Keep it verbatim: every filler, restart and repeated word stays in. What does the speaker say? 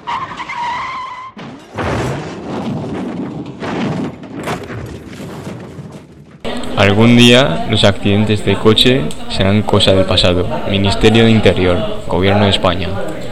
Algún día los accidentes de coche serán cosa del pasado. Ministerio de Interior, Gobierno de España.